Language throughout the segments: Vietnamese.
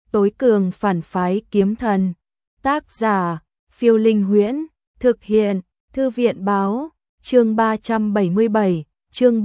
Tối cường phản phái kiếm thần. Tác giả, Phiêu Linh Huyễn. Thực hiện, Thư viện báo. Chương 377, chương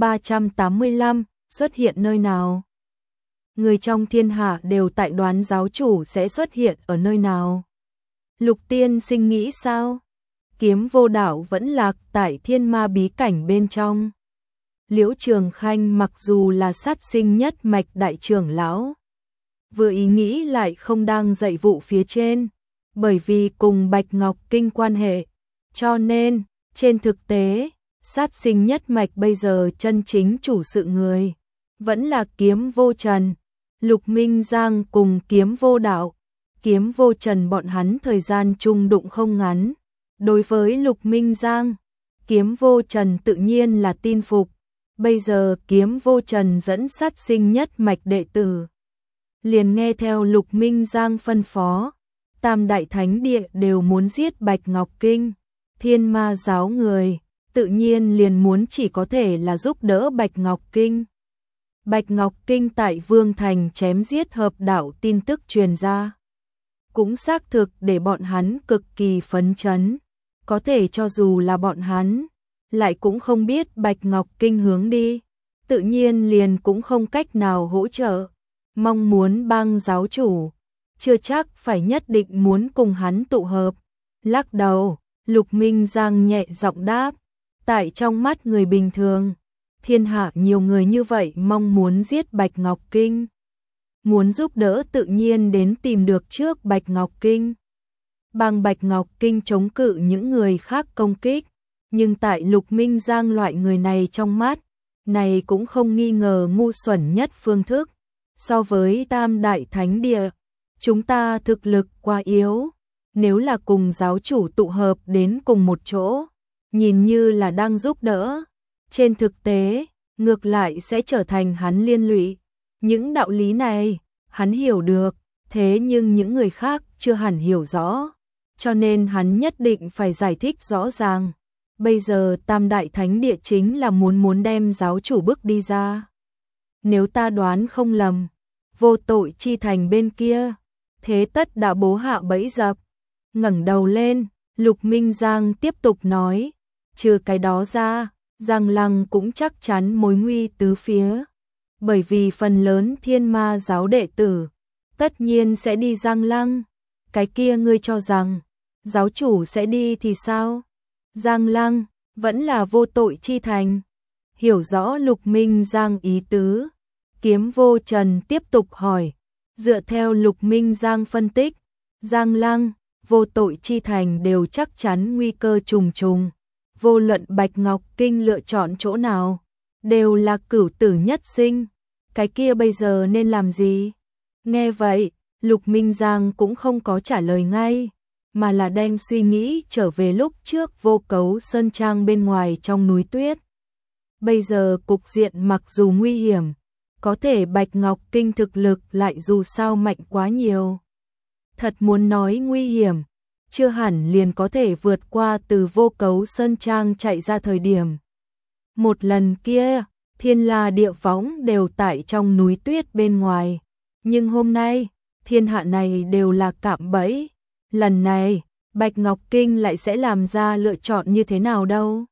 385, xuất hiện nơi nào? Người trong thiên hạ đều tại đoán giáo chủ sẽ xuất hiện ở nơi nào. Lục tiên sinh nghĩ sao? Kiếm vô đạo vẫn lạc tại thiên ma bí cảnh bên trong. Liễu Trường Khanh mặc dù là sát sinh nhất mạch đại trưởng lão, vừa ý nghĩ lại không đang dạy vụ phía trên, bởi vì cùng Bạch Ngọc Kinh quan hệ, cho nên, trên thực tế, sát sinh nhất mạch bây giờ chân chính chủ sự người, vẫn là Kiếm Vô Trần, Lục Minh Giang cùng Kiếm Vô Đạo. Kiếm Vô Trần bọn hắn thời gian chung đụng không ngắn. Đối với Lục Minh Giang, Kiếm Vô Trần tự nhiên là tin phục. Bây giờ Kiếm Vô Trần dẫn sát sinh nhất mạch đệ tử, liền nghe theo Lục Minh Giang phân phó. Tam đại thánh địa đều muốn giết Bạch Ngọc Kinh. Thiên ma giáo người, tự nhiên liền muốn chỉ có thể là giúp đỡ Bạch Ngọc Kinh. Bạch Ngọc Kinh tại Vương Thành chém giết hợp đạo tin tức truyền ra, cũng xác thực để bọn hắn cực kỳ phấn chấn. Có thể cho dù là bọn hắn, lại cũng không biết Bạch Ngọc Kinh hướng đi, tự nhiên liền cũng không cách nào hỗ trợ. Mong muốn bang giáo chủ, chưa chắc phải nhất định muốn cùng hắn tụ hợp. Lắc đầu, Lục Minh Giang nhẹ giọng đáp, tại trong mắt người bình thường, thiên hạ nhiều người như vậy mong muốn giết Bạch Ngọc Kinh. Muốn giúp đỡ tự nhiên đến tìm được trước Bạch Ngọc Kinh. Bằng Bạch Ngọc Kinh chống cự những người khác công kích, nhưng tại Lục Minh Giang loại người này trong mắt, này cũng không nghi ngờ ngu xuẩn nhất phương thức. So với Tam Đại Thánh Địa, chúng ta thực lực quá yếu, nếu là cùng giáo chủ tụ hợp đến cùng một chỗ, nhìn như là đang giúp đỡ, trên thực tế, ngược lại sẽ trở thành hắn liên lụy. Những đạo lý này, hắn hiểu được, thế nhưng những người khác chưa hẳn hiểu rõ, cho nên hắn nhất định phải giải thích rõ ràng. Bây giờ Tam Đại Thánh Địa chính là muốn đem giáo chủ bước đi ra. Nếu ta đoán không lầm, Vô Tội Chi Thành bên kia, thế tất đã bố hạ bẫy dập. Ngẩng đầu lên, Lục Minh Giang tiếp tục nói, trừ cái đó ra, Giang Lăng cũng chắc chắn mối nguy tứ phía. Bởi vì phần lớn thiên ma giáo đệ tử, tất nhiên sẽ đi Giang Lăng. Cái kia ngươi cho rằng, giáo chủ sẽ đi thì sao? Giang Lăng, vẫn là Vô Tội Chi Thành. Hiểu rõ Lục Minh Giang ý tứ, Kiếm Vô Trần tiếp tục hỏi, dựa theo Lục Minh Giang phân tích, Giang Lăng, Vô Tội Chi Thành đều chắc chắn nguy cơ trùng trùng. Vô luận Bạch Ngọc Kinh lựa chọn chỗ nào, đều là cửu tử nhất sinh. Cái kia bây giờ nên làm gì? Nghe vậy, Lục Minh Giang cũng không có trả lời ngay, mà là đem suy nghĩ trở về lúc trước Vô Cấu Sơn Trang bên ngoài trong núi tuyết. Bây giờ cục diện mặc dù nguy hiểm, có thể Bạch Ngọc Kinh thực lực lại dù sao mạnh quá nhiều. Thật muốn nói nguy hiểm, chưa hẳn liền có thể vượt qua từ Vô Cấu Sơn Trang chạy ra thời điểm. Một lần kia, Thiên La Địa Võng đều tại trong núi tuyết bên ngoài, nhưng hôm nay, thiên hạ này đều là cạm bẫy. Lần này, Bạch Ngọc Kinh lại sẽ làm ra lựa chọn như thế nào đâu?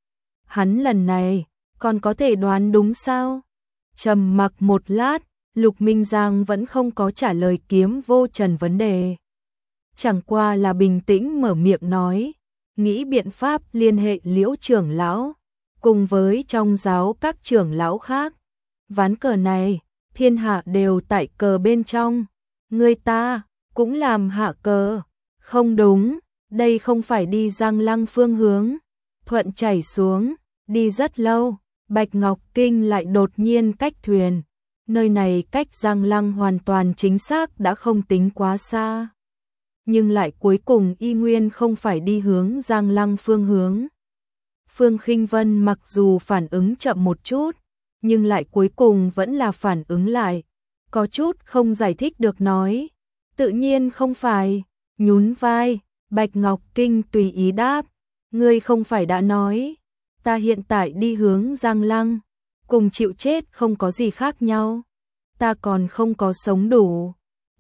Hắn lần này, còn có thể đoán đúng sao? Trầm mặc một lát, Lục Minh Giang vẫn không có trả lời Kiếm Vô Trần vấn đề. Chẳng qua là bình tĩnh mở miệng nói, nghĩ biện pháp liên hệ Liễu trưởng lão, cùng với trong giáo các trưởng lão khác. Ván cờ này, thiên hạ đều tại cờ bên trong, người ta cũng làm hạ cờ. Không đúng, đây không phải đi Giang Lăng phương hướng. Thuận chảy xuống, đi rất lâu, Bạch Ngọc Kinh lại đột nhiên cách thuyền. Nơi này cách Giang Lăng hoàn toàn chính xác đã không tính quá xa, nhưng lại cuối cùng y nguyên không phải đi hướng Giang Lăng phương hướng. Phương Khinh Vân mặc dù phản ứng chậm một chút, nhưng lại cuối cùng vẫn là phản ứng lại, có chút không giải thích được nói, tự nhiên không phải. Nhún vai, Bạch Ngọc Kinh tùy ý đáp, ngươi không phải đã nói, ta hiện tại đi hướng Giang Lăng, cùng chịu chết không có gì khác nhau, ta còn không có sống đủ.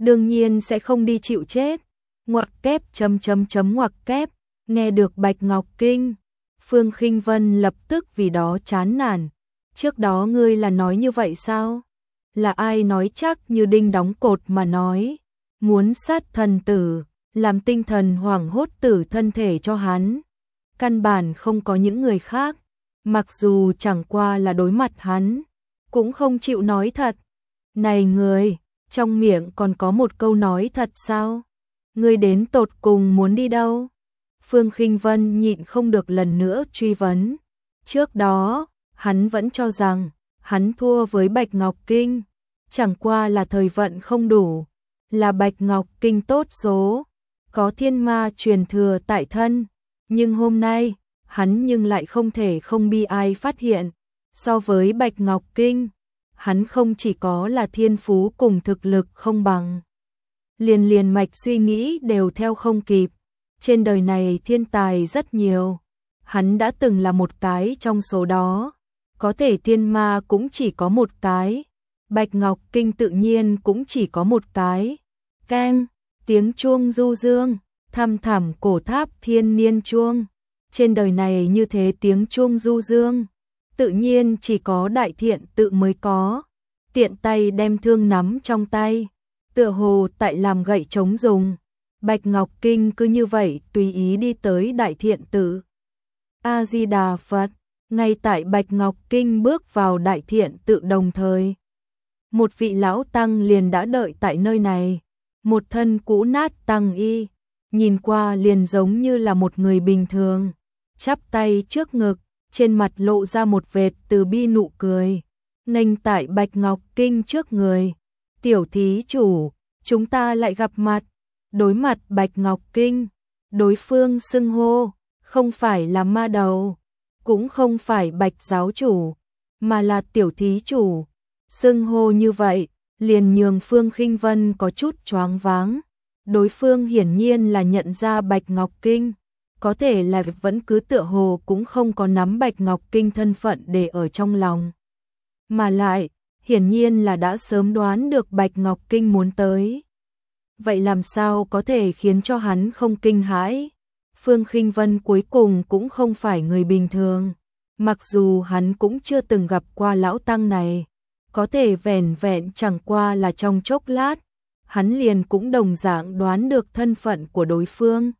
đương nhiên sẽ không đi chịu chết. Ngoặc kép ngoặc kép, nghe được Bạch Ngọc Kinh, Phương Khinh Vân lập tức vì đó chán nản. Trước đó ngươi là nói như vậy sao? Là ai nói chắc như đinh đóng cột mà nói, muốn sát thần tử, làm tinh thần hoảng hốt tử thân thể cho hắn. Căn bản không có những người khác, mặc dù chẳng qua là đối mặt hắn, cũng không chịu nói thật. Này người, trong miệng còn có một câu nói thật sao? Ngươi đến tột cùng muốn đi đâu? Phương Khinh Vân nhịn không được lần nữa truy vấn. Trước đó, hắn vẫn cho rằng hắn thua với Bạch Ngọc Kinh, chẳng qua là thời vận không đủ, là Bạch Ngọc Kinh tốt số, có thiên ma truyền thừa tại thân, nhưng hôm nay, hắn nhưng lại không thể không bi ai phát hiện, so với Bạch Ngọc Kinh, hắn không chỉ có là thiên phú cùng thực lực không bằng, liền mạch suy nghĩ đều theo không kịp. Trên đời này thiên tài rất nhiều, hắn đã từng là một cái trong số đó, có thể thiên ma cũng chỉ có một cái, Bạch Ngọc Kinh tự nhiên cũng chỉ có một cái. Keng, tiếng chuông du dương, thăm thẳm cổ tháp thiên niên chuông. Trên đời này như thế tiếng chuông du dương, tự nhiên chỉ có Đại Thiện Tự mới có. Tiện tay đem thương nắm trong tay, tựa hồ tại làm gậy chống dùng. Bạch Ngọc Kinh cứ như vậy tùy ý đi tới Đại Thiện Tự. A Di Đà Phật, ngay tại Bạch Ngọc Kinh bước vào Đại Thiện Tự đồng thời, một vị lão tăng liền đã đợi tại nơi này, một thân cũ nát tăng y, nhìn qua liền giống như là một người bình thường, chắp tay trước ngực, trên mặt lộ ra một vệt từ bi nụ cười, nghênh tại Bạch Ngọc Kinh trước người. Tiểu thí chủ, chúng ta lại gặp mặt. Đối mặt Bạch Ngọc Kinh, đối phương xưng hô, không phải là ma đầu, cũng không phải Bạch giáo chủ, mà là tiểu thí chủ. Xưng hô như vậy, liền nhường Phương Khinh Vân có chút choáng váng. Đối phương hiển nhiên là nhận ra Bạch Ngọc Kinh, có thể là vẫn cứ tựa hồ cũng không có nắm Bạch Ngọc Kinh thân phận để ở trong lòng. Mà lại, hiển nhiên là đã sớm đoán được Bạch Ngọc Kinh muốn tới. Vậy làm sao có thể khiến cho hắn không kinh hãi? Phương Khinh Vân cuối cùng cũng không phải người bình thường, mặc dù hắn cũng chưa từng gặp qua lão tăng này, có thể vẻn vẹn chẳng qua là trong chốc lát, hắn liền cũng đồng dạng đoán được thân phận của đối phương.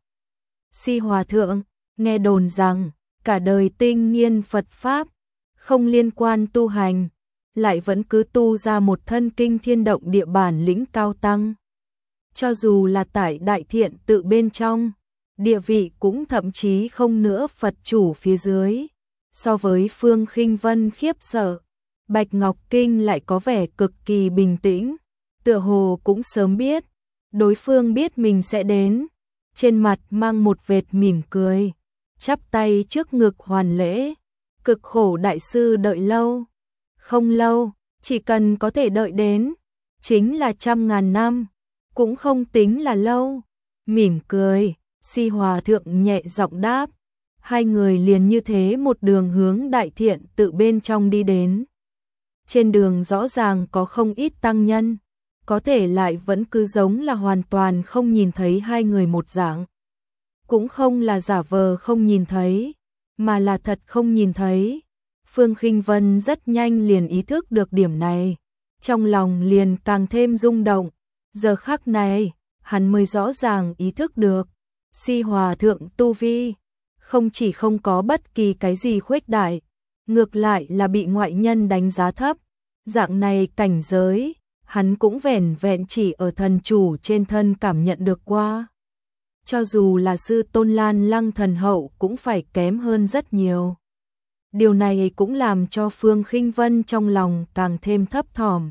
Si Hòa Thượng, nghe đồn rằng, cả đời tinh nghiên Phật Pháp, không liên quan tu hành, lại vẫn cứ tu ra một thân kinh thiên động địa bản lĩnh cao tăng. Cho dù là tại Đại Thiện Tự bên trong, địa vị cũng thậm chí không nữa Phật chủ phía dưới. So với Phương Khinh Vân khiếp sợ, Bạch Ngọc Kinh lại có vẻ cực kỳ bình tĩnh, tựa hồ cũng sớm biết, đối phương biết mình sẽ đến, trên mặt mang một vệt mỉm cười, chắp tay trước ngực hoàn lễ, cực khổ đại sư đợi lâu, không lâu, chỉ cần có thể đợi đến, chính là 100.000 năm, cũng không tính là lâu. Mỉm cười, Si Hòa Thượng nhẹ giọng đáp, hai người liền như thế một đường hướng Đại Thiện Tự bên trong đi đến. Trên đường rõ ràng có không ít tăng nhân, có thể lại vẫn cứ giống là hoàn toàn không nhìn thấy hai người một dạng. Cũng không là giả vờ không nhìn thấy, mà là thật không nhìn thấy. Phương Khinh Vân rất nhanh liền ý thức được điểm này, trong lòng liền càng thêm rung động. Giờ khắc này, hắn mới rõ ràng ý thức được, Si Hòa Thượng tu vi, không chỉ không có bất kỳ cái gì khuếch đại, ngược lại là bị ngoại nhân đánh giá thấp. Dạng này cảnh giới, hắn cũng vẻn vẹn chỉ ở thần chủ trên thân cảm nhận được qua. Cho dù là sư Tôn Lan Lăng thần hậu cũng phải kém hơn rất nhiều. Điều này cũng làm cho Phương Khinh Vân trong lòng càng thêm thấp thỏm.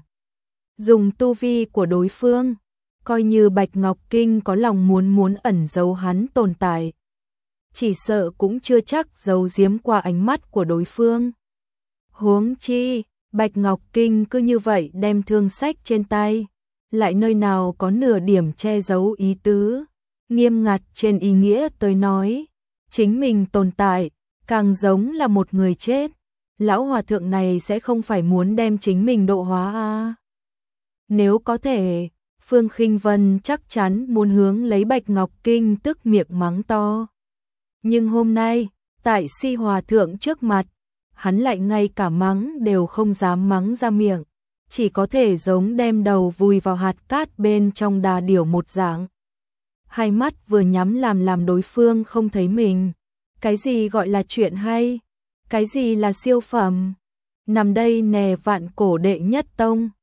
Dùng tu vi của đối phương, coi như Bạch Ngọc Kinh có lòng muốn ẩn giấu hắn tồn tại, chỉ sợ cũng chưa chắc giấu giếm qua ánh mắt của đối phương. Huống chi, Bạch Ngọc Kinh cứ như vậy đem thương sách trên tay, lại nơi nào có nửa điểm che giấu ý tứ, nghiêm ngặt trên ý nghĩa tới nói, chính mình tồn tại, càng giống là một người chết, lão hòa thượng này sẽ không phải muốn đem chính mình độ hóa à. Nếu có thể, Phương Khinh Vân chắc chắn muốn hướng lấy Bạch Ngọc Kinh tức miệng mắng to. Nhưng hôm nay, tại Si Hòa Thượng trước mặt, hắn lại ngay cả mắng đều không dám mắng ra miệng, chỉ có thể giống đem đầu vùi vào hạt cát bên trong đà điểu một dạng. Hai mắt vừa nhắm làm đối phương không thấy mình. Cái gì gọi là chuyện hay? Cái gì là siêu phẩm? Nằm đây nè vạn cổ đệ nhất tông.